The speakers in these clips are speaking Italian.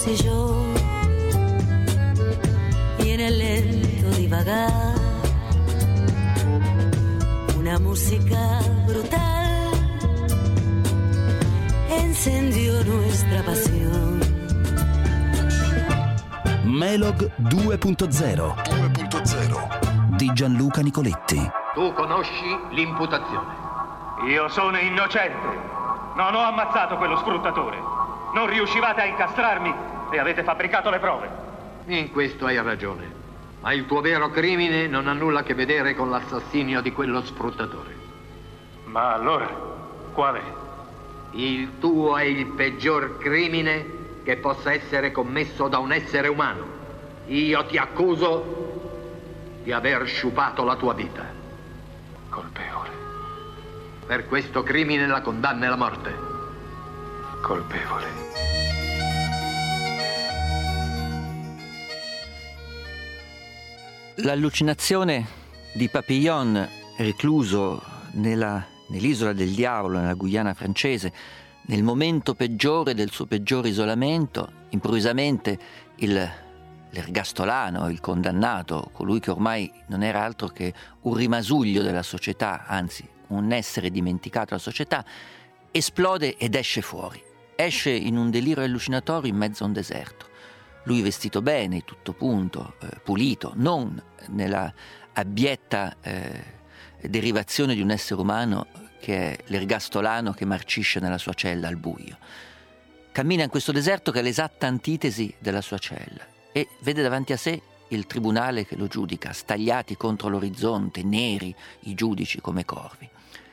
yo y en el lento divagar una música brutal encendió nuestra pasión. Melog 2.0 di Gianluca Nicoletti. Tu conosci l'imputazione? Io sono innocente. Non ho ammazzato quello scruttatore. Non riuscivate a incastrarmi e avete fabbricato le prove. In questo hai ragione. Ma il tuo vero crimine non ha nulla a che vedere con l'assassinio di quello sfruttatore. Ma allora, qual è? Il tuo è il peggior crimine che possa essere commesso da un essere umano. Io ti accuso di aver sciupato la tua vita. Colpevole. Per questo crimine la condanna è la morte. Colpevole. L'allucinazione di Papillon, recluso nell'isola del diavolo, nella Guyana francese, nel momento peggiore del suo peggiore isolamento, improvvisamente l'ergastolano, il condannato, colui che ormai non era altro che un rimasuglio della società, anzi un essere dimenticato dalla società, esplode ed esce fuori. Esce in un delirio allucinatorio in mezzo a un deserto. Lui vestito bene, tutto punto, pulito, non nella abietta derivazione di un essere umano che è l'ergastolano che marcisce nella sua cella al buio. Cammina in questo deserto che è l'esatta antitesi della sua cella e vede davanti a sé il tribunale che lo giudica, stagliati contro l'orizzonte, neri i giudici come corvi.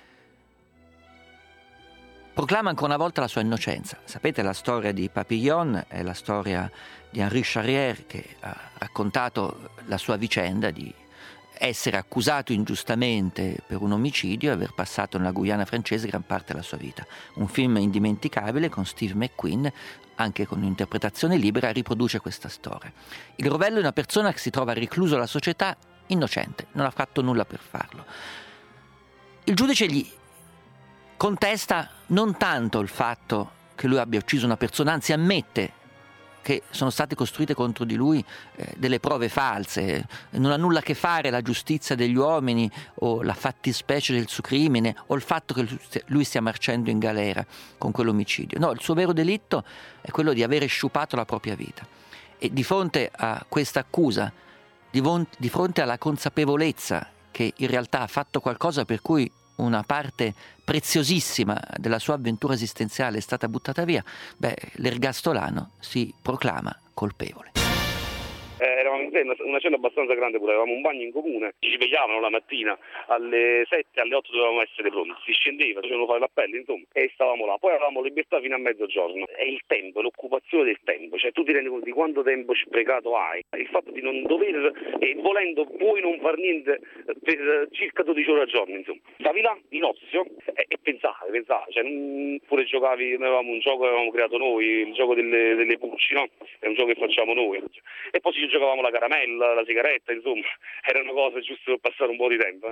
Proclama ancora una volta la sua innocenza. Sapete, la storia di Papillon è la storia di Henri Charrière, che ha raccontato la sua vicenda di essere accusato ingiustamente per un omicidio e aver passato nella Guyana francese gran parte della sua vita. Un film indimenticabile con Steve McQueen, anche con un'interpretazione libera, riproduce questa storia. Il rovello è una persona che si trova recluso alla società innocente, non ha fatto nulla per farlo. Il giudice gli contesta non tanto il fatto che lui abbia ucciso una persona, anzi ammette che sono state costruite contro di lui delle prove false, non ha nulla a che fare la giustizia degli uomini o la fattispecie del suo crimine o il fatto che lui stia marcendo in galera con quell'omicidio. No, il suo vero delitto è quello di avere sciupato la propria vita. E di fronte a questa accusa, di fronte alla consapevolezza che in realtà ha fatto qualcosa per cui una parte preziosissima della sua avventura esistenziale è stata buttata via, l'ergastolano si proclama colpevole. Eravamo in una cella abbastanza grande pure, avevamo un bagno in comune, ci svegliavano la mattina alle 7, alle 8 dovevamo essere pronti, si scendeva, facevano fare l'appello insomma e stavamo là, poi avevamo libertà fino a mezzogiorno. È il tempo, l'occupazione del tempo, cioè tu ti rendi conto di quanto tempo sprecato hai, il fatto di non dover e volendo puoi non far niente per circa 12 ore al giorno insomma. Stavi là in ozio e pensavi, cioè pure giocavi, noi avevamo un gioco che avevamo creato noi, il gioco delle pulci, no? È un gioco che facciamo noi e poi ci giocavamo la caramella, la sigaretta, insomma, era una cosa giusto per passare un po' di tempo.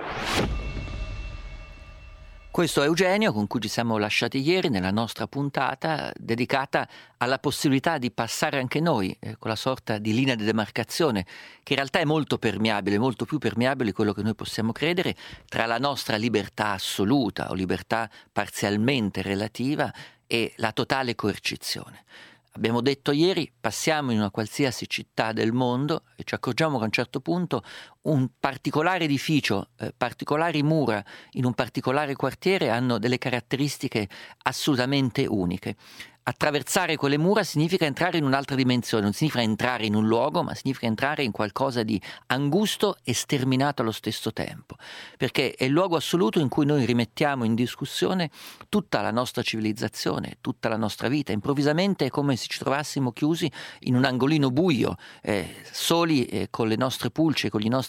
Questo è Eugenio, con cui ci siamo lasciati ieri nella nostra puntata dedicata alla possibilità di passare anche noi con la sorta di linea di demarcazione, che in realtà è molto permeabile, molto più permeabile di quello che noi possiamo credere, tra la nostra libertà assoluta o libertà parzialmente relativa e la totale coercizione. Abbiamo detto ieri, passiamo in una qualsiasi città del mondo e ci accorgiamo che a un certo punto un particolare edificio, particolari mura in un particolare quartiere hanno delle caratteristiche assolutamente uniche. Attraversare quelle mura significa entrare in un'altra dimensione, non significa entrare in un luogo, ma significa entrare in qualcosa di angusto e sterminato allo stesso tempo, perché è il luogo assoluto in cui noi rimettiamo in discussione tutta la nostra civilizzazione, tutta la nostra vita. Improvvisamente è come se ci trovassimo chiusi in un angolino buio, soli con le nostre pulci, con i nostri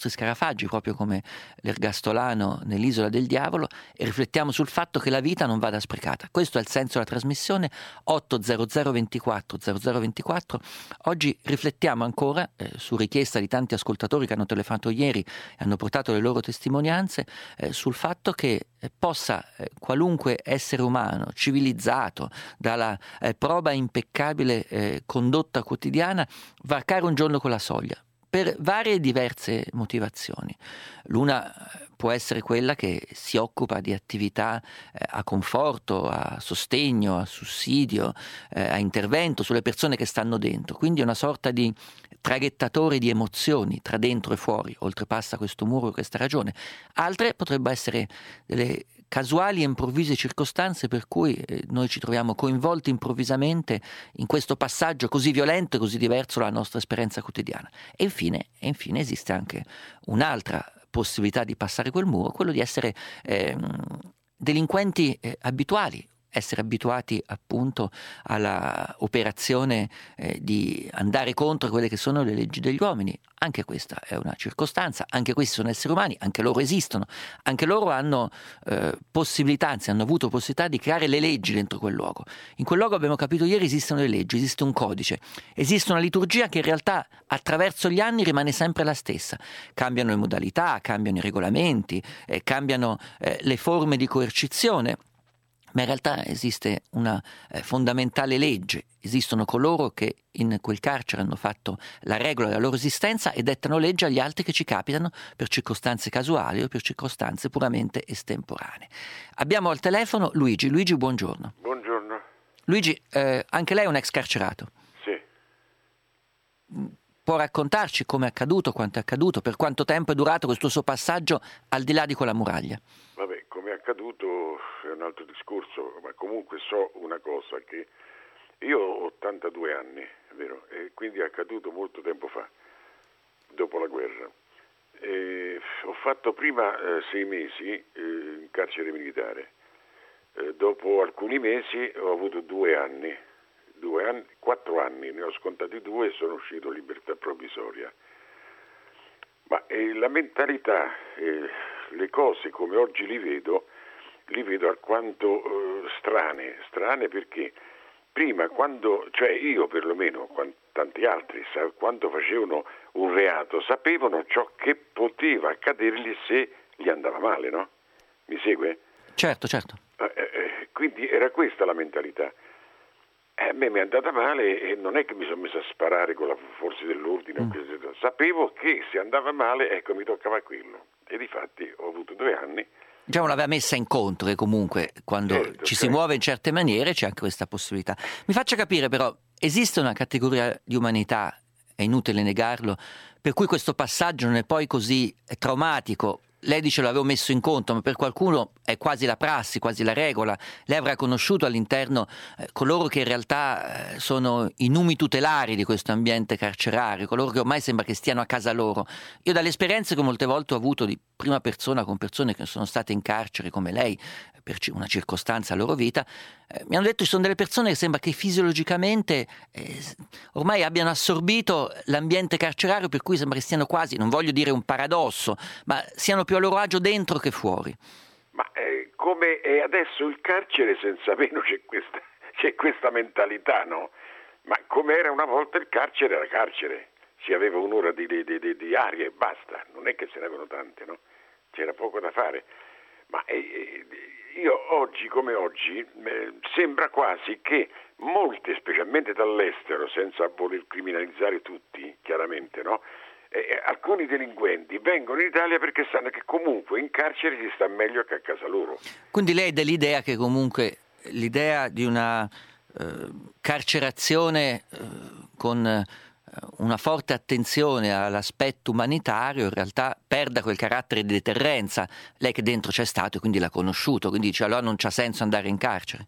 nostri scarafaggi, proprio come l'ergastolano nell'Isola del Diavolo, e riflettiamo sul fatto che la vita non vada sprecata. Questo è il senso della trasmissione. 800 24 0024. Oggi riflettiamo ancora, su richiesta di tanti ascoltatori che hanno telefonato ieri e hanno portato le loro testimonianze, sul fatto che possa qualunque essere umano civilizzato, dalla prova impeccabile condotta quotidiana, varcare un giorno quella soglia per varie e diverse motivazioni. L'una può essere quella che si occupa di attività a conforto, a sostegno, a sussidio, a intervento sulle persone che stanno dentro, quindi è una sorta di traghettatore di emozioni tra dentro e fuori, oltrepassa questo muro, questa ragione. Altre potrebbero essere delle casuali e improvvise circostanze per cui noi ci troviamo coinvolti improvvisamente in questo passaggio così violento e così diverso dalla nostra esperienza quotidiana. E infine esiste anche un'altra possibilità di passare quel muro, quello di essere delinquenti abituali, essere abituati appunto alla operazione di andare contro quelle che sono le leggi degli uomini. Anche questa è una circostanza, anche questi sono esseri umani, anche loro esistono, anche loro hanno possibilità, anzi hanno avuto possibilità di creare le leggi dentro quel luogo. In quel luogo, abbiamo capito ieri, esistono le leggi, esiste un codice, esiste una liturgia che in realtà attraverso gli anni rimane sempre la stessa. Cambiano le modalità, cambiano i regolamenti, cambiano le forme di coercizione, ma in realtà esiste una fondamentale legge. Esistono coloro che in quel carcere hanno fatto la regola della loro esistenza e dettano legge agli altri che ci capitano per circostanze casuali o per circostanze puramente estemporanee. Abbiamo al telefono Luigi. Luigi, buongiorno. Buongiorno. Luigi, anche lei è un ex carcerato. Sì. Può raccontarci come è accaduto, quanto è accaduto, per quanto tempo è durato questo suo passaggio al di là di quella muraglia? Vabbè, come è accaduto è un altro discorso, ma comunque so una cosa, che io ho 82 anni, è vero, e quindi è accaduto molto tempo fa, dopo la guerra. Ho fatto prima 6 mesi in carcere militare, dopo alcuni mesi ho avuto 4 anni, ne ho scontati 2 e sono uscito in libertà provvisoria. Ma la mentalità, le cose come oggi li vedo alquanto strane perché prima, cioè io perlomeno, tanti altri, quando facevano un reato sapevano ciò che poteva accadergli se gli andava male, no? Mi segue? Certo. Quindi era questa la mentalità. A me mi è andata male e non è che mi sono messo a sparare con la forza dell'ordine, sapevo che se andava male, ecco, mi toccava quello. E difatti ho avuto 2 anni. Già l'aveva messa in conto che comunque quando ci si muove in certe maniere c'è anche questa possibilità. Mi faccia capire però, esiste una categoria di umanità, è inutile negarlo, per cui questo passaggio non è poi così traumatico? Lei dice l'avevo messo in conto, ma per qualcuno è quasi la prassi, quasi la regola. Lei avrà conosciuto all'interno coloro che in realtà sono i numi tutelari di questo ambiente carcerario, coloro che ormai sembra che stiano a casa loro. Io dalle esperienze che molte volte ho avuto di prima persona con persone che sono state in carcere come lei, per una circostanza della loro vita, mi hanno detto che ci sono delle persone che sembra che fisiologicamente ormai abbiano assorbito l'ambiente carcerario, per cui sembra che stiano quasi, non voglio dire un paradosso, ma siano più a loro agio dentro che fuori. Ma come è adesso il carcere, senza meno c'è questa mentalità, no? Ma come era una volta il carcere era carcere, si aveva un'ora di aria e basta, non è che se ne avevano tante, no? C'era poco da fare. Ma io oggi come oggi sembra quasi che molti, specialmente dall'estero, senza voler criminalizzare tutti, chiaramente, no? Alcuni delinquenti vengono in Italia perché sanno che comunque in carcere si sta meglio che a casa loro. Quindi lei è dell'idea che comunque l'idea di una carcerazione con una forte attenzione all'aspetto umanitario in realtà perda quel carattere di deterrenza. Lei che dentro c'è stato e quindi l'ha conosciuto, quindi dice allora non c'ha senso andare in carcere.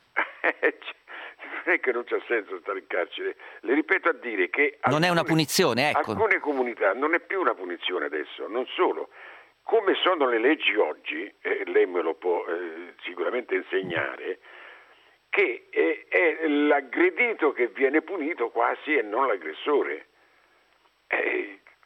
Non è che non c'ha senso stare in carcere, le ripeto a dire che non è una punizione, ecco. Alcune comunità non è più una punizione adesso, non solo. Come sono le leggi oggi, lei me lo può sicuramente insegnare, che è l'aggredito che viene punito quasi e non l'aggressore.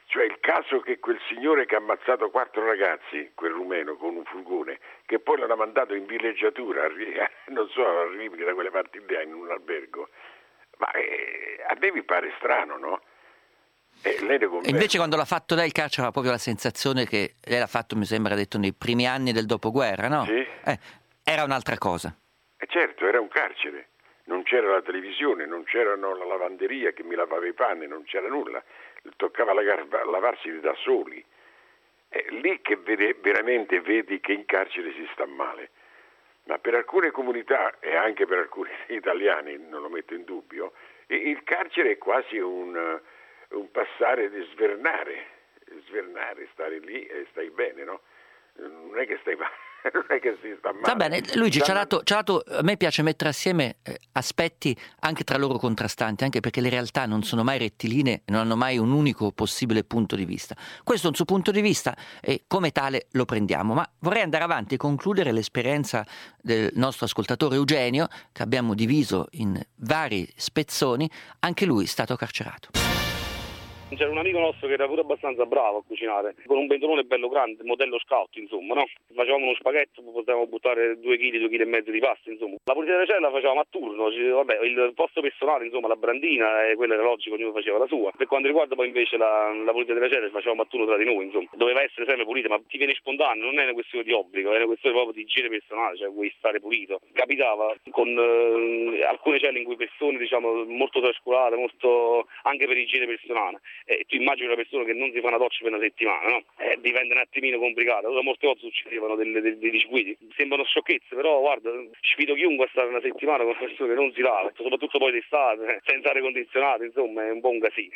Cioè il caso che quel signore che ha ammazzato 4 ragazzi, quel rumeno con un furgone, che poi l'hanno mandato in villeggiatura, non so, a Rimini, da quelle parti lì, in un albergo, ma a me mi pare strano, no? Lei invece quando l'ha fatto lei il carcere aveva proprio la sensazione che lei l'ha fatto, mi sembra, detto nei primi anni del dopoguerra, no? Sì. Era un'altra cosa. Certo, era un carcere. Non c'era la televisione, non c'era la lavanderia che mi lavava i panni, non c'era nulla. Toccava lavarsi da soli. È lì che veramente vedi che in carcere si sta male. Ma per alcune comunità e anche per alcuni italiani, non lo metto in dubbio, il carcere è quasi un passare di svernare, stare lì e stai bene, no? Non è che stai male. Non è che si sta male. Va bene, Luigi ci ha dato, a me piace mettere assieme aspetti anche tra loro contrastanti, anche perché le realtà non sono mai rettilinee, non hanno mai un unico possibile punto di vista. Questo è un suo punto di vista e come tale lo prendiamo, ma vorrei andare avanti e concludere l'esperienza del nostro ascoltatore Eugenio, che abbiamo diviso in vari spezzoni. Anche lui è stato carcerato. C'era un amico nostro che era pure abbastanza bravo a cucinare, con un pentolone bello grande, modello scout, insomma, no? Facevamo uno spaghetto, potevamo buttare 2 kg, 2,5 kg di pasta, insomma. La pulizia della cella la facevamo a turno, vabbè, il posto personale, insomma, la brandina, e quello era logico, ognuno faceva la sua. Per quanto riguarda poi invece la pulizia della cella, facevamo a turno tra di noi, insomma. Doveva essere sempre pulita, ma ti viene spontaneo, non è una questione di obbligo, è una questione proprio di igiene personale, cioè vuoi stare pulito. Capitava con alcune celle in cui persone, diciamo, molto trascurate, molto anche per igiene personale. Tu immagini una persona che non si fa una doccia per una settimana, no? Diventa un attimino complicato. Allora, molte volte succedevano dei disguidi. Sembrano sciocchezze, però guarda, sfido chiunque a stare una settimana con una persona che non si lava, soprattutto poi d'estate, senza aria condizionata, insomma, è un po' un casino.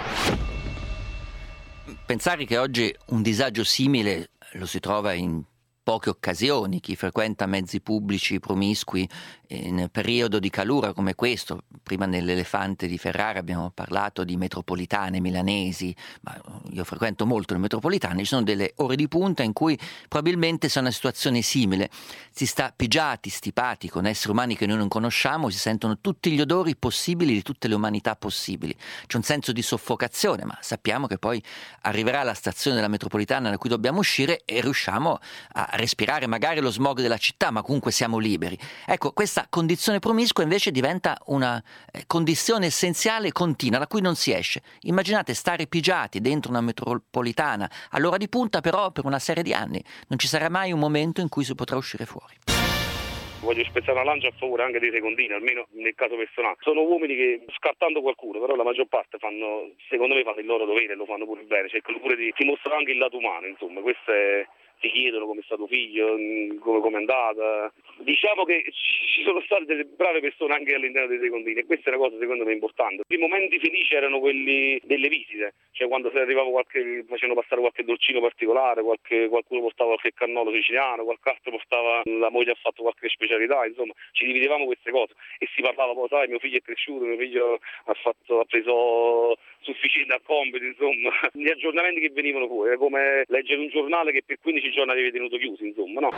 Pensare che oggi un disagio simile lo si trova in poche occasioni. Chi frequenta mezzi pubblici promiscui in periodo di calura come questo, prima nell'Elefante di Ferrara abbiamo parlato di metropolitane milanesi, ma io frequento molto le metropolitane, ci sono delle ore di punta in cui probabilmente c'è una situazione simile, si sta pigiati, stipati con esseri umani che noi non conosciamo, si sentono tutti gli odori possibili di tutte le umanità possibili, c'è un senso di soffocazione, ma sappiamo che poi arriverà la stazione della metropolitana da cui dobbiamo uscire e riusciamo a respirare magari lo smog della città, ma comunque siamo liberi. Ecco, questa condizione promiscua invece diventa una condizione essenziale e continua da cui non si esce. Immaginate stare pigiati dentro una metropolitana all'ora di punta, però per una serie di anni non ci sarà mai un momento in cui si potrà uscire fuori. Voglio spezzare una lancia a favore anche dei secondini, almeno nel caso personale. Sono uomini che, scartando qualcuno, però la maggior parte secondo me fanno il loro dovere e lo fanno pure bene, cercano pure di dimostrare anche il lato umano, insomma, questo è... Ti chiedono come è stato figlio, come è andata. Diciamo che ci sono state delle brave persone anche all'interno dei secondini e questa è una cosa secondo me importante. I momenti felici erano quelli delle visite, cioè quando se arrivava facevano passare qualche dolcino particolare, qualcuno portava qualche cannolo siciliano, qualche altro portava, la moglie ha fatto qualche specialità, insomma ci dividevamo queste cose e si parlava poi, sai, mio figlio è cresciuto, mio figlio ha preso sufficiente al compito, insomma, gli aggiornamenti che venivano fuori, era come leggere un giornale che per 15 giorni avevi tenuto chiuso, insomma, no?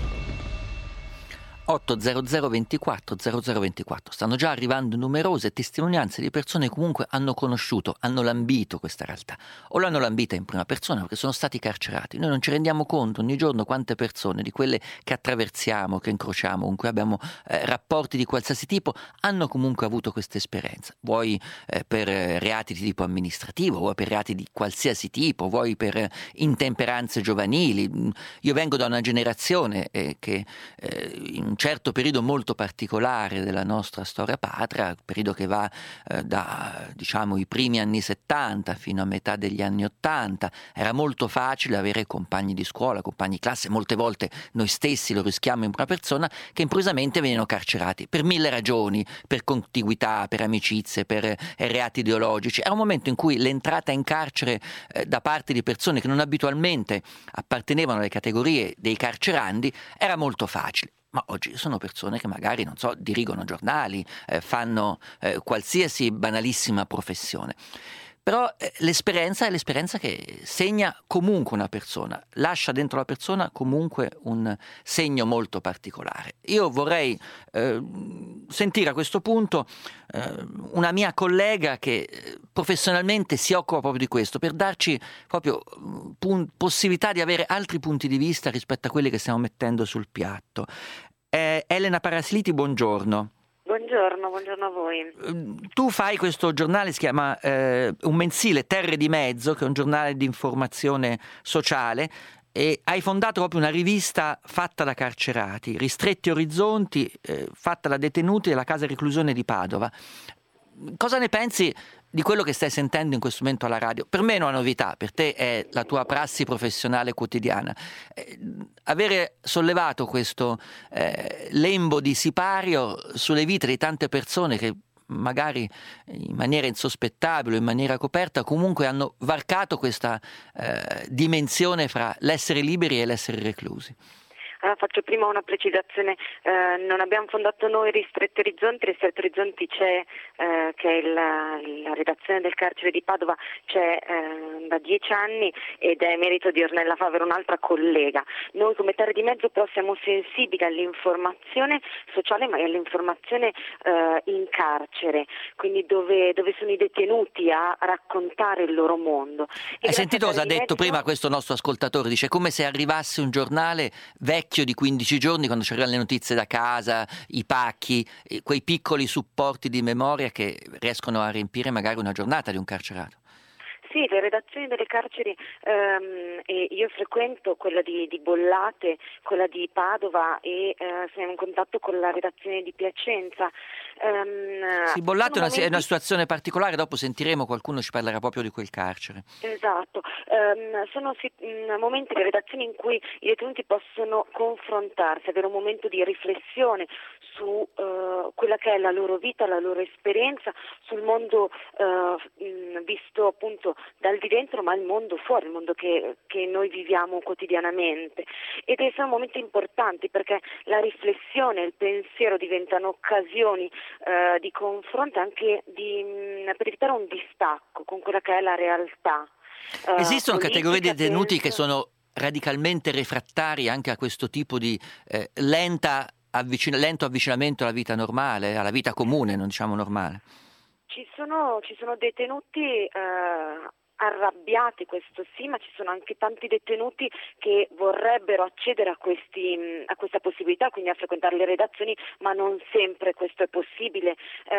800 24 0024 stanno già arrivando numerose testimonianze di persone che comunque hanno conosciuto, hanno lambito questa realtà o l'hanno lambita in prima persona perché sono stati carcerati. Noi non ci rendiamo conto ogni giorno quante persone di quelle che attraversiamo, che incrociamo, con cui abbiamo rapporti di qualsiasi tipo, hanno comunque avuto questa esperienza, vuoi per reati di tipo amministrativo, vuoi per reati di qualsiasi tipo, vuoi per intemperanze giovanili. Io vengo da una generazione che in un certo periodo molto particolare della nostra storia patria, periodo che va da diciamo i primi anni 70 fino a metà degli anni 80, era molto facile avere compagni di scuola, compagni di classe, molte volte noi stessi lo rischiamo in prima persona, che improvvisamente venivano carcerati per 1000 ragioni, per contiguità, per amicizie, per reati ideologici. Era un momento in cui l'entrata in carcere da parte di persone che non abitualmente appartenevano alle categorie dei carcerandi era molto facile. Ma oggi sono persone che magari, non so, dirigono giornali, fanno qualsiasi banalissima professione. Però l'esperienza è l'esperienza che segna comunque una persona, lascia dentro la persona comunque un segno molto particolare. Io vorrei sentire a questo punto una mia collega che professionalmente si occupa proprio di questo, per darci proprio possibilità di avere altri punti di vista rispetto a quelli che stiamo mettendo sul piatto. Elena Parasiliti, buongiorno. Buongiorno a voi. Tu fai questo giornale, si chiama un mensile, Terre di Mezzo, che è un giornale di informazione sociale, e hai fondato proprio una rivista fatta da carcerati, Ristretti Orizzonti, fatta da detenuti della casa reclusione di Padova. Cosa ne pensi di quello che stai sentendo in questo momento alla radio? Per me è una novità, per te è la tua prassi professionale quotidiana. Avere sollevato questo lembo di sipario sulle vite di tante persone che magari in maniera insospettabile o in maniera coperta comunque hanno varcato questa dimensione fra l'essere liberi e l'essere reclusi. Allora, faccio prima una precisazione, non abbiamo fondato noi Ristretti Orizzonti c'è, che è la redazione del carcere di Padova, c'è da 10 anni ed è merito di Ornella Favero, un'altra collega. Noi come Terre di Mezzo però siamo sensibili all'informazione sociale ma all'informazione in carcere, quindi dove sono i detenuti a raccontare il loro mondo. Hai sentito cosa ha detto prima questo nostro ascoltatore? Dice come se arrivasse un giornale vecchio di 15 giorni, quando ci arrivano le notizie da casa, i pacchi, quei piccoli supporti di memoria che riescono a riempire magari una giornata di un carcerato. Sì, le redazioni delle carceri, e io frequento quella di Bollate, quella di Padova e siamo in contatto con la redazione di Piacenza. Sì, Bollate è una situazione particolare, dopo sentiremo, qualcuno ci parlerà proprio di quel carcere. Esatto, sono momenti, le redazioni in cui i detenuti possono confrontarsi, avere un momento di riflessione su quella che è la loro vita, la loro esperienza, sul mondo visto appunto dal di dentro, ma il mondo fuori, il mondo che noi viviamo quotidianamente. Ed sono momenti importanti perché la riflessione e il pensiero diventano occasioni di confronto, anche per evitare un distacco con quella che è la realtà. Esistono categorie di detenuti penso, che sono radicalmente refrattari anche a questo tipo di lento avvicinamento alla vita normale, alla vita comune, non diciamo normale? Ci sono detenuti arrabbiati, questo sì, ma ci sono anche tanti detenuti che vorrebbero accedere a questa possibilità, quindi a frequentare le redazioni, ma non sempre questo è possibile.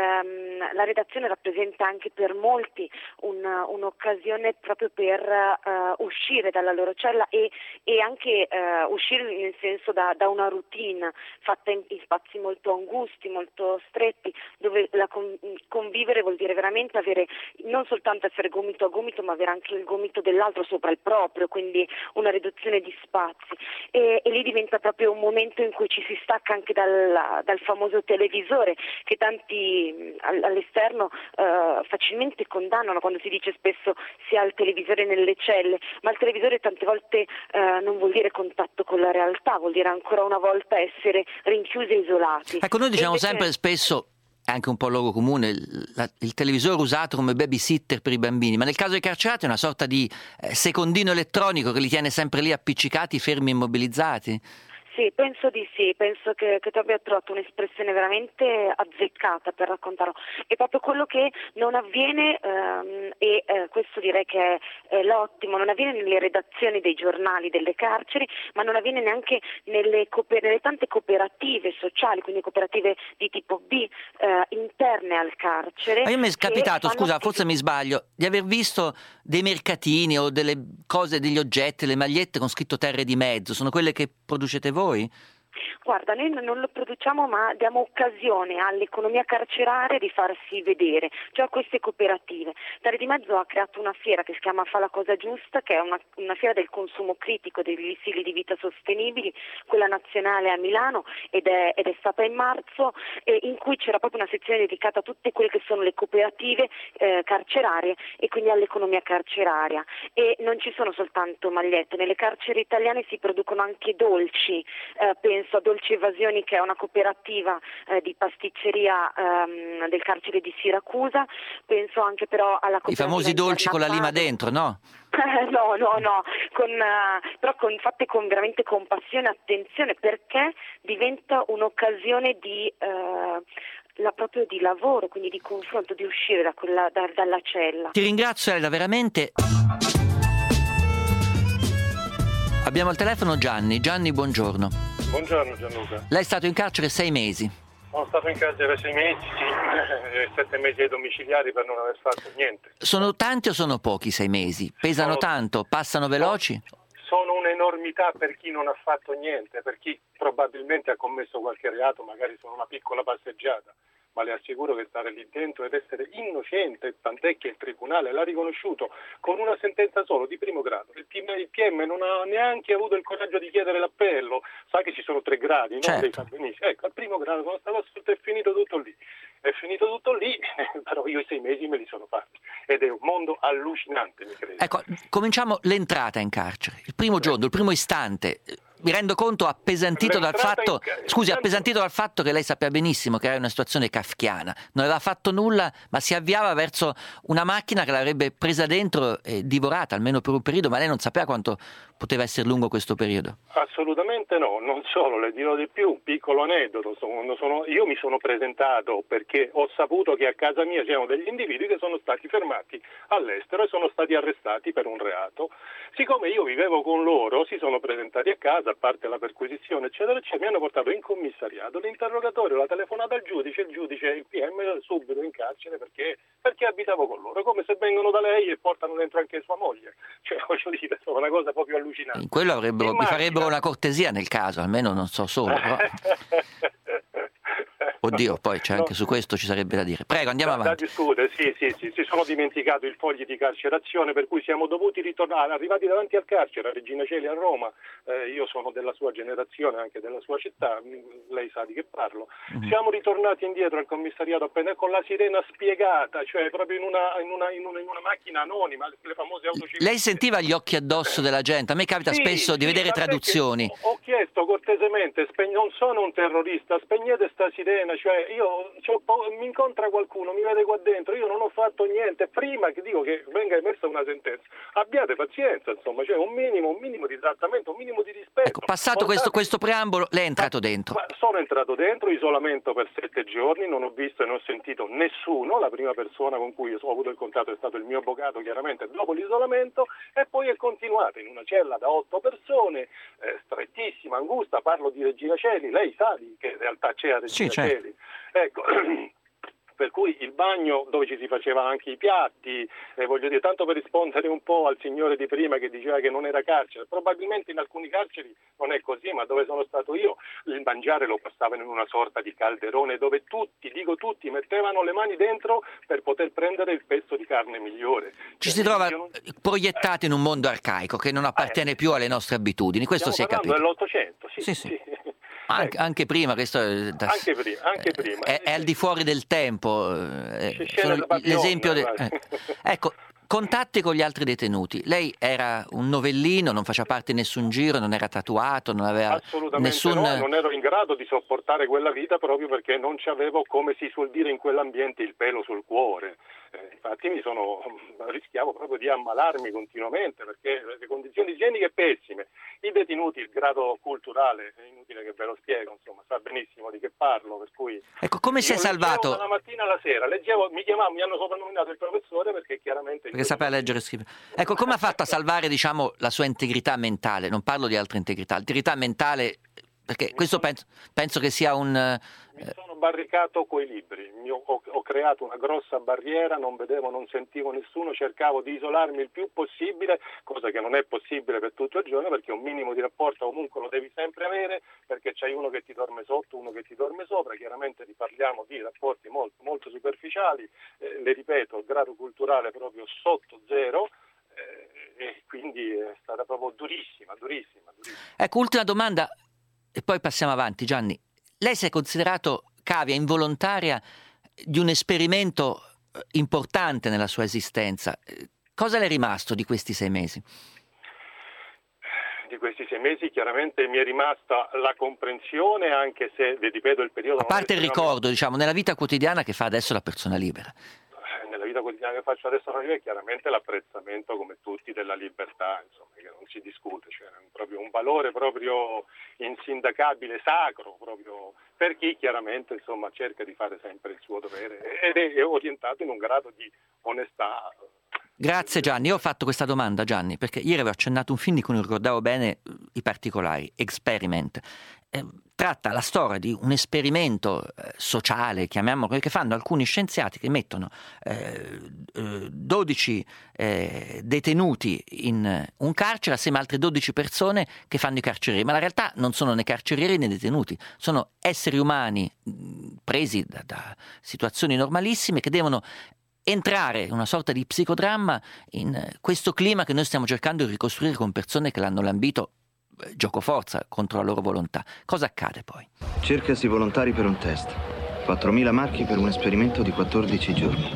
La redazione rappresenta anche per molti un'occasione proprio per uscire dalla loro cella e anche uscire nel senso da una routine fatta in spazi molto angusti, molto stretti, dove convivere vuol dire veramente avere, non soltanto essere gomito a gomito, ma avere anche il gomito dell'altro sopra il proprio, quindi una riduzione di spazi e lì diventa proprio un momento in cui ci si stacca anche dal famoso televisore che tanti all'esterno facilmente condannano, quando si dice spesso si ha il televisore nelle celle, ma il televisore tante volte non vuol dire contatto con la realtà, vuol dire ancora una volta essere rinchiusi e isolati. Ecco, noi diciamo sempre spesso, è anche un po' luogo comune, il televisore usato come babysitter per i bambini, ma nel caso dei carcerati è una sorta di secondino elettronico che li tiene sempre lì appiccicati, fermi, immobilizzati. Sì, penso di sì, penso che tu abbia trovato un'espressione veramente azzeccata per raccontarlo. È proprio quello che non avviene, e questo direi che è l'ottimo, non avviene nelle redazioni dei giornali, delle carceri, ma non avviene neanche nelle tante cooperative sociali, quindi cooperative di tipo B, interne al carcere. Ma io mi è capitato, scusa, forse mi sbaglio, di aver visto dei mercatini o delle cose, degli oggetti, le magliette con scritto Terre di Mezzo, sono quelle che producete voi? Guarda, noi non lo produciamo, ma diamo occasione all'economia carceraria di farsi vedere, cioè a queste cooperative. Terre di Mezzo ha creato una fiera che si chiama Fa la cosa giusta, che è una fiera del consumo critico, degli stili di vita sostenibili, quella nazionale a Milano ed è stata in marzo, in cui c'era proprio una sezione dedicata a tutte quelle che sono le cooperative carcerarie e quindi all'economia carceraria. E non ci sono soltanto magliette, nelle carceri italiane si producono anche dolci, penso a dolci Dolci Evasioni, che è una cooperativa di pasticceria del carcere di Siracusa. Penso anche però alla cooperativa I famosi dolci con la lima dentro, no? No, però fatte con veramente con passione e attenzione, perché diventa un'occasione proprio di lavoro, quindi di confronto, di uscire dalla cella. Ti ringrazio, Elena, veramente. Abbiamo al telefono Gianni. Gianni, buongiorno. Buongiorno Gianluca. Lei è stato in carcere 6 mesi. Sono stato in carcere 6 mesi, sì, 7 mesi ai domiciliari per non aver fatto niente. Sono tanti o sono pochi 6 mesi? Pesano tanto? Passano veloci? Sono un'enormità per chi non ha fatto niente, per chi probabilmente ha commesso qualche reato, magari sono una piccola passeggiata, ma le assicuro che stare lì dentro ed essere innocente, tant'è che il tribunale l'ha riconosciuto con una sentenza solo di primo grado. Il PM non ha neanche avuto il coraggio di chiedere l'appello, sa che ci sono 3 gradi, no? Certo. Lei sa benissimo. Ecco, al primo grado sono stato assolto, è finito tutto lì. È finito tutto lì, però io i 6 mesi me li sono fatti ed è un mondo allucinante, mi credo. Ecco, cominciamo l'entrata in carcere. Il primo giorno, il primo istante. Mi rendo conto appesantito dal fatto che lei sapeva benissimo che era una situazione kafkiana. Non aveva fatto nulla, ma si avviava verso una macchina che l'avrebbe presa dentro e divorata, almeno per un periodo, ma lei non sapeva quanto poteva essere lungo questo periodo. Assolutamente no, non solo, le dirò di più, piccolo aneddoto. Io mi sono presentato perché ho saputo che a casa mia c'erano degli individui che sono stati fermati all'estero e sono stati arrestati per un reato. Siccome io vivevo con loro, si sono presentati a casa, a parte la perquisizione eccetera eccetera, mi hanno portato in commissariato, l'interrogatorio, la telefonata al giudice, il giudice e il PM subito in carcere perché abitavo con loro, come se vengono da lei e portano dentro anche sua moglie. Cioè, voglio dire, è una cosa proprio allucinante. In quello mi farebbero una cortesia nel caso, almeno non so solo. Però... Oddio, poi c'è anche su questo ci sarebbe da dire. Prego, andiamo avanti. Sì, si sono dimenticato il foglio di carcerazione, per cui siamo dovuti ritornare, arrivati davanti al carcere, a Regina Coeli a Roma. Io sono della sua generazione, anche della sua città, lei sa di che parlo. Mm-hmm. Siamo ritornati indietro al commissariato appena con la sirena spiegata, cioè proprio in una macchina anonima, le famose autocivili. Lei sentiva gli occhi addosso della gente? A me capita spesso di vedere traduzioni. Ho chiesto cortesemente, non sono un terrorista, spegnete sta sirena. Cioè mi incontra qualcuno, mi vede qua dentro, io non ho fatto niente, prima che dico che venga emessa una sentenza, abbiate pazienza, insomma, cioè un minimo di trattamento, un minimo di rispetto. Ecco, passato questo preambolo, lei è entrato dentro. Sono entrato dentro, isolamento per 7 giorni, non ho visto e non ho sentito nessuno, la prima persona con cui ho avuto il contatto è stato il mio avvocato, chiaramente, dopo l'isolamento, e poi è continuato in una cella da 8 persone, strettissima, angusta, parlo di Regina Coeli, lei sa che in realtà c'è a Regina Coeli. Ecco, per cui il bagno dove ci si faceva anche i piatti, voglio dire, tanto per rispondere un po' al signore di prima che diceva che non era carcere, probabilmente in alcuni carceri non è così, ma dove sono stato io il mangiare lo passavano in una sorta di calderone dove tutti, mettevano le mani dentro per poter prendere il pezzo di carne migliore. Ci si trova proiettati in un mondo arcaico che non appartiene più alle nostre abitudini, questo si è capito. Dell'800, sì. Anche prima, questo anche prima. È al di fuori del tempo. L'esempio. Ecco, contatti con gli altri detenuti. Lei era un novellino, non faceva parte di nessun giro, non era tatuato, non aveva assolutamente no, non ero in grado di sopportare quella vita proprio perché non c'avevo, come si suol dire in quell'ambiente, il pelo sul cuore. Infatti rischiavo proprio di ammalarmi continuamente perché le condizioni igieniche pessime, i detenuti, il grado culturale, è inutile che ve lo spiego, insomma, sa benissimo di che parlo, per cui ecco, come si è salvato? Dalla mattina alla sera, mi hanno soprannominato il professore perché chiaramente sapeva leggere e scrivere. Ecco, come ha fatto a salvare, la sua integrità mentale? Non parlo di altre integrità mentale, perché questo penso che sia un... Mi sono barricato coi libri, ho creato una grossa barriera, non vedevo, non sentivo nessuno, cercavo di isolarmi il più possibile, cosa che non è possibile per tutto il giorno perché un minimo di rapporto comunque lo devi sempre avere, perché c'hai uno che ti dorme sotto, uno che ti dorme sopra, chiaramente parliamo di rapporti molto, molto superficiali, le ripeto, il grado culturale proprio sotto zero, e quindi è stata proprio durissima. Ecco, ultima domanda e poi passiamo avanti. Gianni, lei si è considerato cavia involontaria di un esperimento importante nella sua esistenza. Cosa le è rimasto di questi 6 mesi? di questi 6 mesi chiaramente mi è rimasta la comprensione, anche se, ripeto, il periodo... A parte il ricordo, diciamo, nella vita quotidiana che fa adesso la persona libera. Nella vita quotidiana che faccio adesso è chiaramente l'apprezzamento, come tutti, della libertà, insomma, che non si discute, cioè proprio un valore proprio insindacabile, sacro, proprio per chi chiaramente, insomma, cerca di fare sempre il suo dovere ed è orientato in un grado di onestà. Grazie Gianni, io ho fatto questa domanda, Gianni, perché ieri avevo accennato un film di cui non ricordavo bene i particolari, Experiment. Tratta la storia di un esperimento sociale, chiamiamolo, che fanno alcuni scienziati che mettono 12 detenuti in un carcere assieme a altre 12 persone che fanno i carcerieri, ma in realtà non sono né carcerieri né detenuti, sono esseri umani presi da situazioni normalissime che devono entrare in una sorta di psicodramma in questo clima che noi stiamo cercando di ricostruire con persone che l'hanno lambito giocoforza contro la loro volontà. Cosa accade poi? Cercasi volontari per un test. 4.000 marchi per un esperimento di 14 giorni.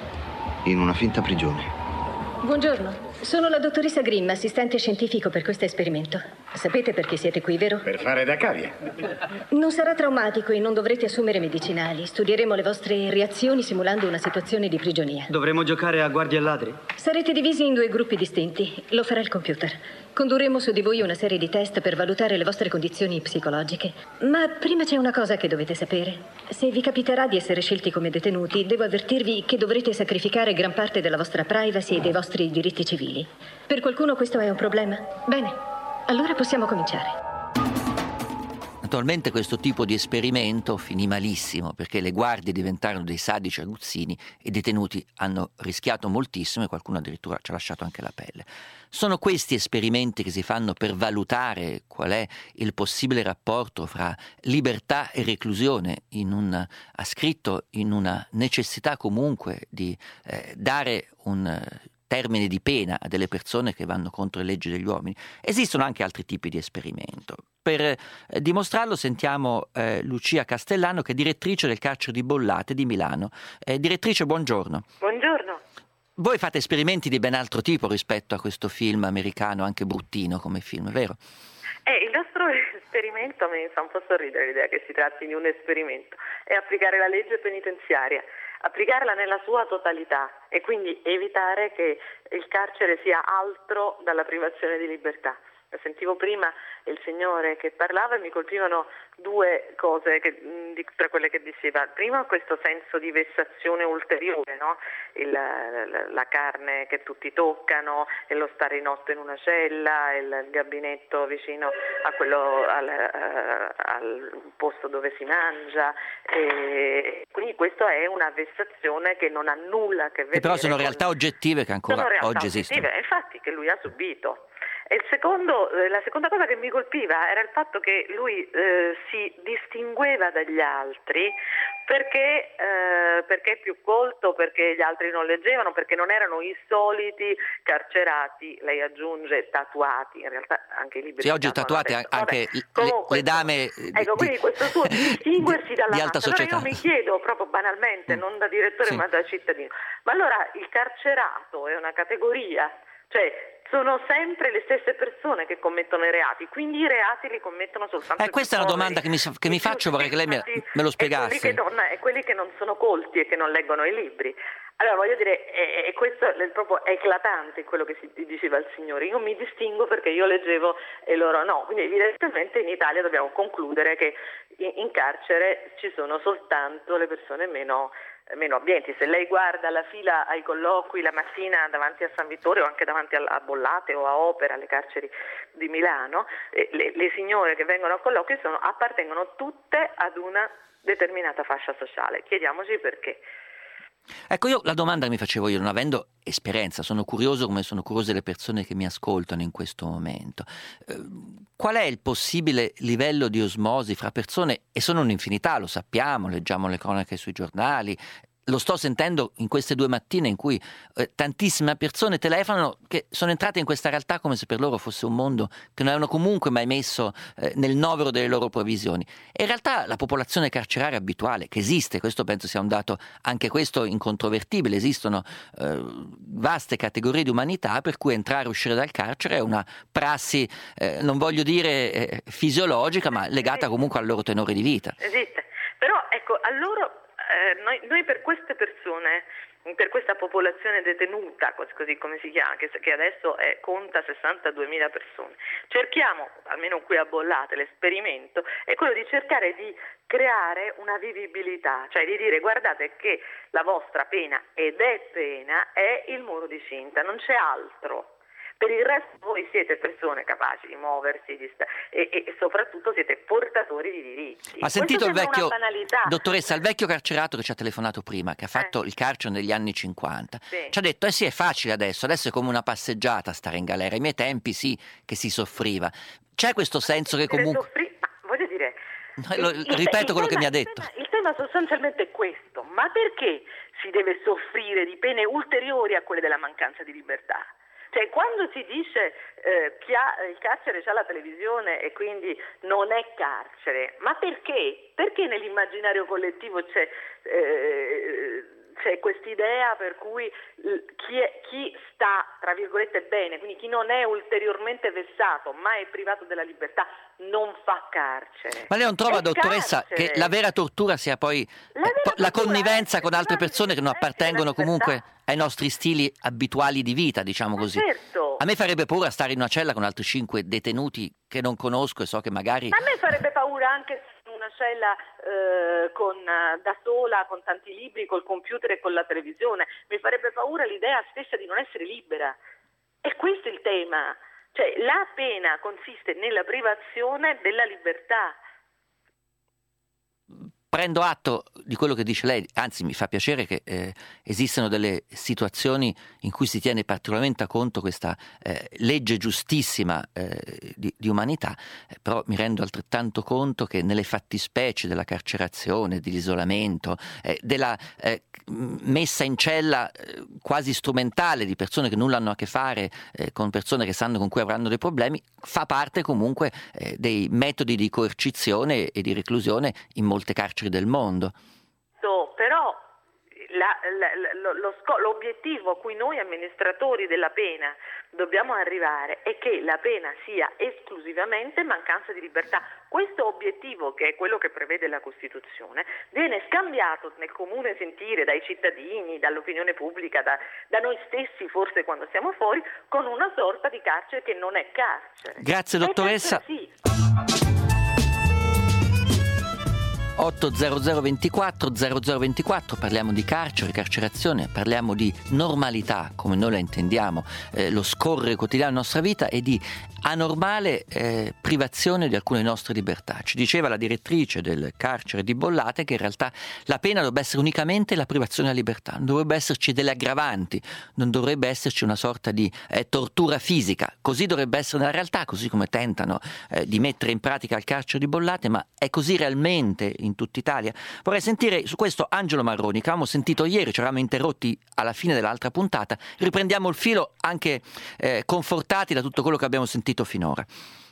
In una finta prigione. Buongiorno, sono la dottoressa Grimm, assistente scientifico per questo esperimento. Sapete perché siete qui, vero? Per fare da cavie. Non sarà traumatico e non dovrete assumere medicinali. Studieremo le vostre reazioni simulando una situazione di prigionia. Dovremo giocare a guardie e ladri? Sarete divisi in 2 gruppi distinti. Lo farà il computer. Condurremo su di voi una serie di test per valutare le vostre condizioni psicologiche. Ma prima c'è una cosa che dovete sapere. Se vi capiterà di essere scelti come detenuti, devo avvertirvi che dovrete sacrificare gran parte della vostra privacy e dei vostri diritti civili. Per qualcuno questo è un problema? Bene, allora possiamo cominciare. Naturalmente questo tipo di esperimento finì malissimo perché le guardie diventarono dei sadici aguzzini e i detenuti hanno rischiato moltissimo e qualcuno addirittura ci ha lasciato anche la pelle. Sono questi esperimenti che si fanno per valutare qual è il possibile rapporto fra libertà e reclusione ha scritto in una necessità comunque di dare un termine di pena a delle persone che vanno contro le leggi degli uomini. Esistono anche altri tipi di esperimento. Per dimostrarlo sentiamo Lucia Castellano, che è direttrice del carcere di Bollate di Milano. Direttrice, buongiorno. Buongiorno. Voi fate esperimenti di ben altro tipo rispetto a questo film americano, anche bruttino come film, vero? Il nostro esperimento, mi fa un po' sorridere l'idea che si tratti di un esperimento, è applicare la legge penitenziaria, applicarla nella sua totalità e quindi evitare che il carcere sia altro dalla privazione di libertà. Sentivo prima il signore che parlava e mi colpivano 2 cose tra quelle che diceva. Prima questo senso di vessazione ulteriore, no? La carne che tutti toccano, e lo stare in notte in una cella, il gabinetto vicino a quello al posto dove si mangia. E quindi questo è una vessazione che non ha nulla a che vedere. Che però sono realtà oggettive che ancora oggi esistono. Infatti che lui ha subito. E la seconda cosa che mi colpiva era il fatto che lui si distingueva dagli altri perché è più colto, perché gli altri non leggevano, perché non erano i soliti carcerati, lei aggiunge, tatuati. In realtà anche i libri. Sì, oggi tatuati anche le dame. Ecco, quindi questo suo distinguersi dalla di alta massa. società. Allora io mi chiedo proprio banalmente, non da direttore sì, ma da cittadino, ma allora il carcerato è una categoria? Cioè sono sempre le stesse persone che commettono i reati, quindi i reati li commettono soltanto questa è una domanda che mi faccio, vorrei che lei me lo spiegasse. E quelli che non sono colti e che non leggono i libri. Allora voglio dire, questo è proprio eclatante quello che si diceva il signore. Io mi distingo perché io leggevo e loro no. Quindi evidentemente in Italia dobbiamo concludere che in carcere ci sono soltanto le persone meno abbienti. Se lei guarda la fila ai colloqui la mattina davanti a San Vittorio o anche davanti a Bollate o a Opera, alle carceri di Milano, le signore che vengono a colloqui appartengono tutte ad una determinata fascia sociale. Chiediamoci perché. Ecco, io la domanda che mi facevo io, non avendo esperienza, sono curioso come sono curiose le persone che mi ascoltano in questo momento. Qual è il possibile livello di osmosi fra persone? E sono un'infinità, lo sappiamo, leggiamo le cronache sui giornali, lo sto sentendo in queste 2 mattine in cui tantissime persone telefonano che sono entrate in questa realtà come se per loro fosse un mondo che non avevano comunque mai messo nel novero delle loro previsioni. E in realtà la popolazione carceraria abituale, che esiste, questo penso sia un dato anche questo incontrovertibile, esistono vaste categorie di umanità per cui entrare e uscire dal carcere è una prassi, non voglio dire fisiologica, ma legata comunque al loro tenore di vita. Esiste, però ecco, a loro noi per queste persone, per questa popolazione detenuta, così come si chiama, che adesso conta 62.000 persone, cerchiamo, almeno qui a Bollate, l'esperimento è quello di cercare di creare una vivibilità, cioè di dire guardate che la vostra pena, ed è pena, è il muro di cinta, non c'è altro. Per il resto voi siete persone capaci di muoversi e soprattutto siete portatori di diritti. Ha sentito il vecchio, dottoressa, il vecchio carcerato che ci ha telefonato prima, che ha fatto il carcere negli anni 50, sì. Ci ha detto sì, è facile adesso è come una passeggiata stare in galera, ai miei tempi sì che si soffriva. C'è questo senso che comunque... voglio dire... ripeto quello che mi ha detto. Il tema sostanzialmente è questo, ma perché si deve soffrire di pene ulteriori a quelle della mancanza di libertà? Cioè, quando si dice il carcere c'ha la televisione e quindi non è carcere, ma perché? Perché nell'immaginario collettivo c'è quest'idea per cui chi sta, tra virgolette, bene, quindi chi non è ulteriormente vessato ma è privato della libertà, non fa carcere. Ma lei non trova, dottoressa, che la vera tortura sia poi la connivenza con altre persone che non appartengono comunque ai nostri stili abituali di vita, diciamo così? Certo. A me farebbe paura stare in una cella con altri 5 detenuti che non conosco e so che magari... A me farebbe paura anche una cella da sola, con tanti libri, col computer e con la televisione. Mi farebbe paura l'idea stessa di non essere libera. E questo è il tema. Cioè, la pena consiste nella privazione della libertà. Prendo atto di quello che dice lei, anzi mi fa piacere che esistano delle situazioni in cui si tiene particolarmente a conto questa legge giustissima di umanità, però mi rendo altrettanto conto che nelle fattispecie della carcerazione, dell'isolamento, della messa in cella quasi strumentale di persone che nulla hanno a che fare con persone che sanno con cui avranno dei problemi, fa parte comunque dei metodi di coercizione e di reclusione in molte carceri del mondo. Però l'obiettivo a cui noi amministratori della pena dobbiamo arrivare è che la pena sia esclusivamente mancanza di libertà. Questo obiettivo, che è quello che prevede la Costituzione, viene scambiato nel comune sentire dai cittadini, dall'opinione pubblica, da noi stessi forse quando siamo fuori, con una sorta di carcere che non è carcere. Grazie dottoressa. 80024 0024, parliamo di carcere, carcerazione, parliamo di normalità come noi la intendiamo, lo scorrere quotidiano della nostra vita, e di anormale privazione di alcune nostre libertà. Ci diceva la direttrice del carcere di Bollate che in realtà la pena dovrebbe essere unicamente la privazione della libertà, non dovrebbe esserci delle aggravanti, non dovrebbe esserci una sorta di tortura fisica. Così dovrebbe essere nella realtà, così come tentano di mettere in pratica il carcere di Bollate, ma è così realmente in tutta Italia? Vorrei sentire su questo Angelo Marroni, che avevamo sentito ieri, ci eravamo interrotti alla fine dell'altra puntata. Riprendiamo il filo anche confortati da tutto quello che abbiamo sentito finora.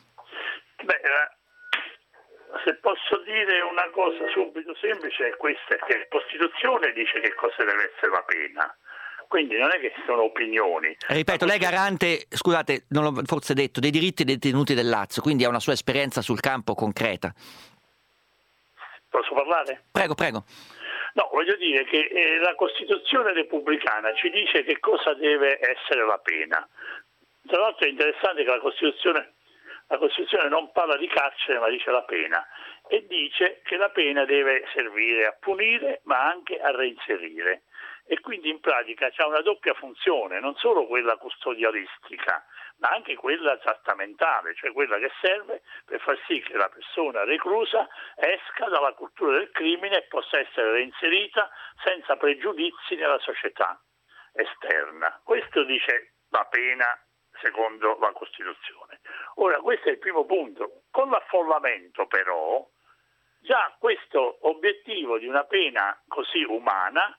Se posso dire una cosa subito semplice, è questa, che la Costituzione dice che cosa deve essere la pena. Quindi non è che sono opinioni. Ripeto, lei è garante, scusate, non l'ho forse detto, dei diritti dei detenuti del Lazio, quindi ha una sua esperienza sul campo concreta. Posso parlare? Prego. No, voglio dire che la Costituzione repubblicana ci dice che cosa deve essere la pena. Tra l'altro è interessante che la Costituzione non parla di carcere ma dice la pena, e dice che la pena deve servire a punire ma anche a reinserire, e quindi in pratica c'ha una doppia funzione, non solo quella custodialistica ma anche quella trattamentale, cioè quella che serve per far sì che la persona reclusa esca dalla cultura del crimine e possa essere reinserita senza pregiudizi nella società esterna. Questo dice la pena secondo la Costituzione. Ora, questo è il primo punto. Con l'affollamento però già questo obiettivo di una pena così umana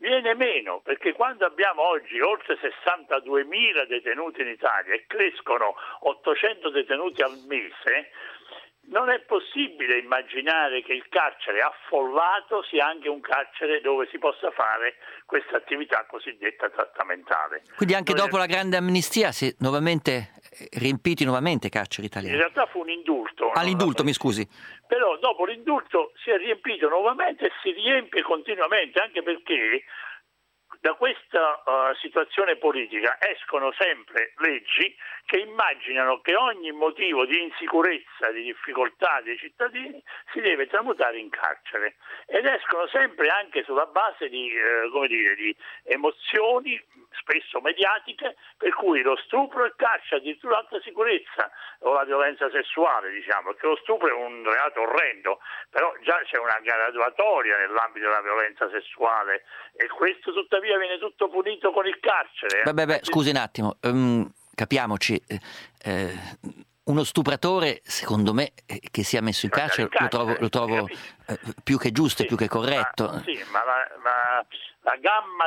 viene meno, perché quando abbiamo oggi oltre 62.000 detenuti in Italia e crescono 800 detenuti al mese, non è possibile immaginare che il carcere affollato sia anche un carcere dove si possa fare questa attività cosiddetta trattamentale. Quindi anche dopo la grande amnistia si è nuovamente riempiti nuovamente i carceri italiani? In realtà fu un indulto. L'indulto, mi scusi. Però dopo l'indulto si è riempito nuovamente e si riempie continuamente, anche perché da questa situazione politica escono sempre leggi che immaginano che ogni motivo di insicurezza, di difficoltà dei cittadini si deve tramutare in carcere, ed escono sempre anche sulla base di emozioni spesso mediatiche, per cui lo stupro è carcere, addirittura alta sicurezza, o la violenza sessuale, diciamo, perché lo stupro è un reato orrendo, però già c'è una graduatoria nell'ambito della violenza sessuale, e questo tuttavia viene tutto punito con il carcere. Scusi un attimo, capiamoci, uno stupratore, secondo me, che sia messo in carcere lo trovo più che giusto e più che corretto. Ma la gamma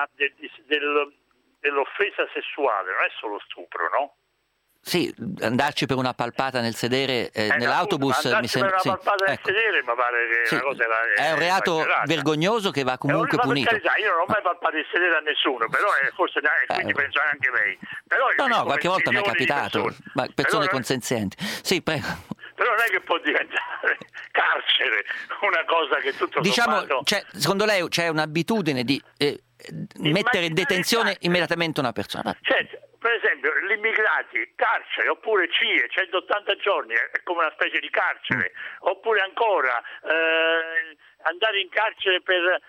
dell'offesa sessuale non è solo stupro, no? Sì, andarci per una palpata nel sedere nell'autobus mi sembra. Per una palpata nel sedere, ma pare che una cosa è un reato vergognoso che va comunque punito. Io non ho mai palpato il sedere a nessuno, però forse quindi penso anche lei. Però no, qualche volta mi è capitato, persone consenzienti. Sì, prego. Però non è che può diventare carcere una cosa che tutto sommato... secondo lei c'è un'abitudine di mettere in detenzione immediatamente una persona? Certo. Per esempio, gli immigrati, carcere, oppure CIE, 180 giorni, è come una specie di carcere, oppure ancora andare in carcere per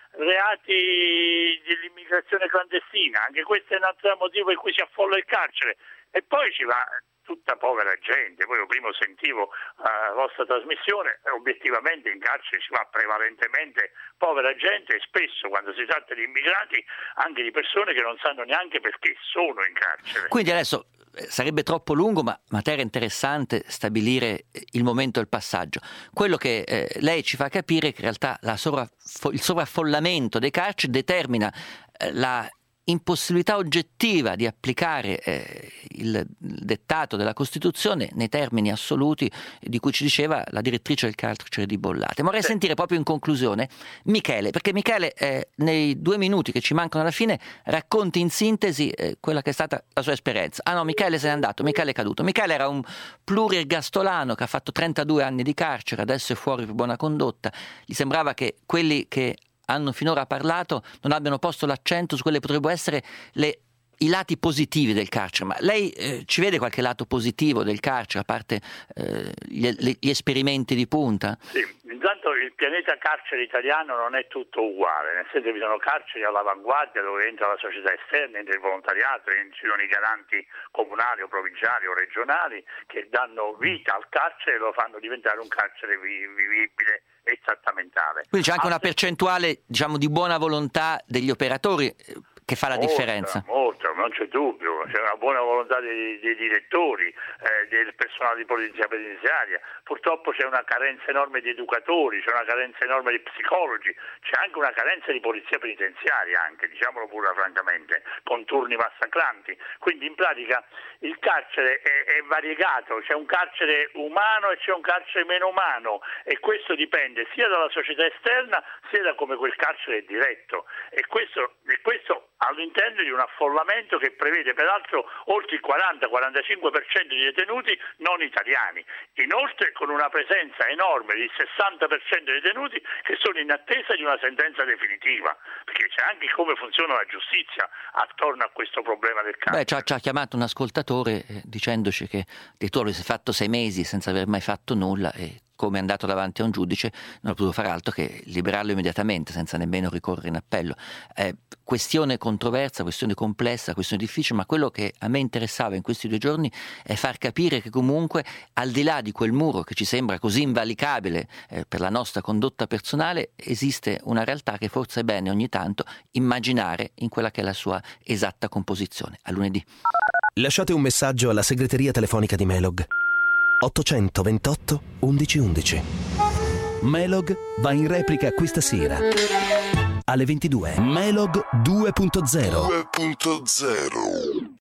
reati dell'immigrazione clandestina, anche questo è un altro motivo per cui si affolla il carcere, e poi ci va tutta povera gente. Poi io prima sentivo la vostra trasmissione, obiettivamente in carcere ci va prevalentemente povera gente, e spesso quando si tratta di immigrati anche di persone che non sanno neanche perché sono in carcere. Quindi adesso sarebbe troppo lungo, ma materia interessante, stabilire il momento del passaggio. Quello che lei ci fa capire è che in realtà il sovraffollamento dei carceri determina la impossibilità oggettiva di applicare il dettato della Costituzione nei termini assoluti di cui ci diceva la direttrice del carcere di Bollate. Vorrei sentire proprio in conclusione Michele, perché Michele nei 2 minuti che ci mancano alla fine racconti in sintesi quella che è stata la sua esperienza. Michele se n'è andato, Michele è caduto. Michele era un pluriergastolano che ha fatto 32 anni di carcere, adesso è fuori per buona condotta. Gli sembrava che quelli che hanno finora parlato non abbiano posto l'accento su quelle che potrebbero essere i lati positivi del carcere. Ma lei ci vede qualche lato positivo del carcere, a parte gli esperimenti di punta? Sì, intanto il pianeta carcere italiano non è tutto uguale, nel senso che vi sono carceri all'avanguardia dove entra la società esterna, entra il volontariato, ci sono i garanti comunali o provinciali o regionali che danno vita al carcere e lo fanno diventare un carcere vivibile e trattamentale. Quindi c'è anche una percentuale, di buona volontà degli operatori che fa la differenza. Molto, non c'è dubbio, c'è una buona volontà dei direttori, del personale di polizia penitenziaria. Purtroppo c'è una carenza enorme di educatori, c'è una carenza enorme di psicologi, c'è anche una carenza di polizia penitenziaria, anche, diciamolo pure francamente, con turni massacranti. Quindi in pratica il carcere è variegato, c'è un carcere umano e c'è un carcere meno umano, e questo dipende sia dalla società esterna sia da come quel carcere è diretto, e questo all'interno di un affollamento che prevede peraltro oltre il 40-45% di detenuti non italiani, inoltre con una presenza enorme del 60% dei detenuti che sono in attesa di una sentenza definitiva, perché c'è anche come funziona la giustizia attorno a questo problema del carcere. Ci ha chiamato un ascoltatore dicendoci che addirittura lui si è fatto 6 mesi senza aver mai fatto nulla, e come è andato davanti a un giudice non ha potuto fare altro che liberarlo immediatamente senza nemmeno ricorrere in appello. Questione controversa, questione complessa, questione difficile, ma quello che a me interessava in questi 2 giorni è far capire che comunque al di là di quel muro che ci sembra così invalicabile per la nostra condotta personale, esiste una realtà che forse è bene ogni tanto immaginare in quella che è la sua esatta composizione. A lunedì. Lasciate un messaggio alla segreteria telefonica di Melog 828 1111. Melog va in replica questa sera alle 22. Melog 2.0.